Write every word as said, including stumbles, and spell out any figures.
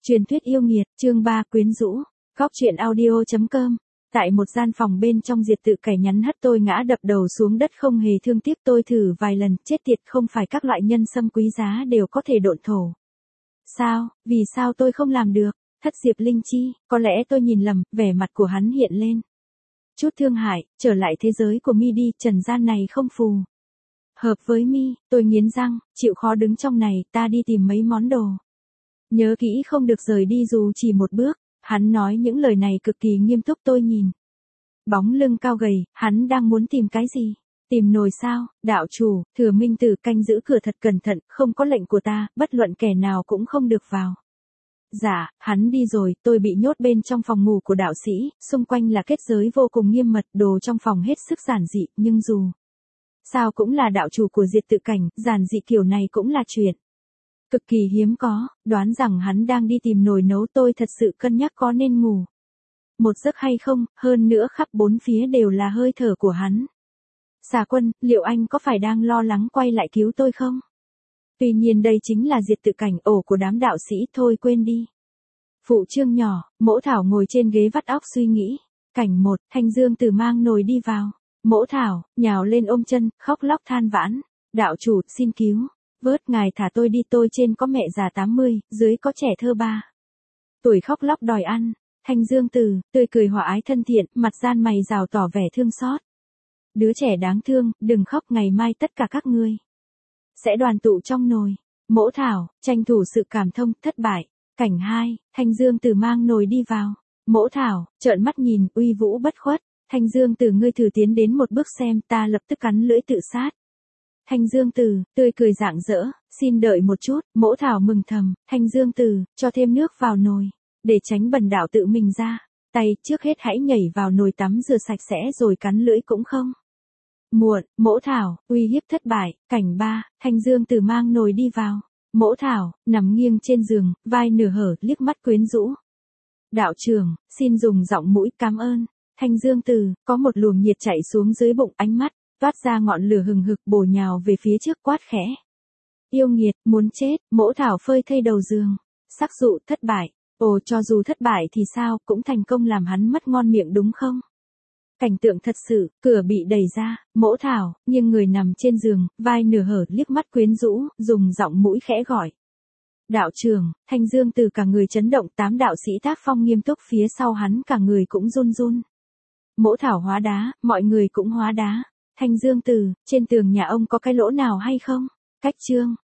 Truyền thuyết yêu nghiệt, chương ba quyến rũ, góc truyện audio chấm com. Tại một gian phòng bên trong Diệt Tự Cày nhắn hất tôi ngã đập đầu xuống đất không hề thương tiếc, tôi thử vài lần, chết tiệt, không phải các loại nhân sâm quý giá đều có thể độn thổ. Sao, vì sao tôi không làm được? Thất Diệp Linh Chi, có lẽ tôi nhìn lầm, vẻ mặt của hắn hiện lên chút thương hại, trở lại thế giới của mi đi, trần gian này không phù hợp với mi, tôi nghiến răng, chịu khó đứng trong này, ta đi tìm mấy món đồ. Nhớ kỹ không được rời đi dù chỉ một bước. Hắn nói những lời này cực kỳ nghiêm túc, tôi nhìn bóng lưng cao gầy, hắn đang muốn tìm cái gì? Tìm nồi sao? Đạo chủ, Thừa Minh Tử canh giữ cửa thật cẩn thận, không có lệnh của ta, bất luận kẻ nào cũng không được vào. Dạ, hắn đi rồi, tôi bị nhốt bên trong phòng ngủ của đạo sĩ, xung quanh là kết giới vô cùng nghiêm mật, đồ trong phòng hết sức giản dị, nhưng dù sao cũng là đạo chủ của Diệt Tự Cảnh, giản dị kiểu này cũng là chuyện cực kỳ hiếm có, đoán rằng hắn đang đi tìm nồi nấu, tôi thật sự cân nhắc có nên ngủ một giấc hay không, hơn nữa khắp bốn phía đều là hơi thở của hắn. Xà Quân, liệu anh có phải đang lo lắng quay lại cứu tôi không? Tuy nhiên đây chính là Diệt Tự Cảnh, ổ của đám đạo sĩ, thôi quên đi. Phụ chương nhỏ, Mỗ Thảo ngồi trên ghế vắt óc suy nghĩ. Cảnh một, Thanh Dương Tử mang nồi đi vào. Mỗ Thảo, nhào lên ôm chân, khóc lóc than vãn. Đạo chủ, xin cứu. Vớt, ngài thả tôi đi, tôi trên có mẹ già tám mươi, dưới có trẻ thơ ba tuổi khóc lóc đòi ăn. Thanh Dương Tử, tươi cười hòa ái thân thiện, mặt gian mày rào tỏ vẻ thương xót. Đứa trẻ đáng thương, đừng khóc, ngày mai tất cả các ngươi sẽ đoàn tụ trong nồi. Mỗ Thảo, tranh thủ sự cảm thông, thất bại. Cảnh hai, Thanh Dương Tử mang nồi đi vào. Mỗ Thảo, trợn mắt nhìn, uy vũ bất khuất. Thanh Dương Tử, ngươi thử tiến đến một bước xem, ta lập tức cắn lưỡi tự sát. Thanh Dương Tử, tươi cười rạng rỡ, xin đợi một chút. Mỗ Thảo mừng thầm, Thanh Dương Tử, cho thêm nước vào nồi, để tránh bần đạo tự mình ra tay, trước hết hãy nhảy vào nồi tắm rửa sạch sẽ rồi cắn lưỡi cũng không muộn. Mỗ Thảo, uy hiếp thất bại. Cảnh ba, Thanh Dương Tử mang nồi đi vào. Mỗ Thảo, nằm nghiêng trên giường, vai nửa hở, liếc mắt quyến rũ. Đạo trưởng, xin dùng giọng mũi, cảm ơn. Thanh Dương Tử, có một luồng nhiệt chạy xuống dưới bụng, ánh mắt toát ra ngọn lửa hừng hực, bổ nhào về phía trước, quát khẽ. Yêu nghiệt, muốn chết. Mỗ Thảo phơi thây đầu giường. Sắc dụ, thất bại. Ồ, cho dù thất bại thì sao, cũng thành công làm hắn mất ngon miệng đúng không? Cảnh tượng thật sự, cửa bị đẩy ra, Mỗ Thảo, nhưng người nằm trên giường, vai nửa hở, liếc mắt quyến rũ, dùng giọng mũi khẽ gọi. Đạo trưởng. Thanh Dương Tử cả người chấn động, tám đạo sĩ tác phong nghiêm túc phía sau hắn cả người cũng run run. Mỗ Thảo hóa đá, mọi người cũng hóa đá. Thanh Dương Tử, trên tường nhà ông có cái lỗ nào hay không? Cách chương.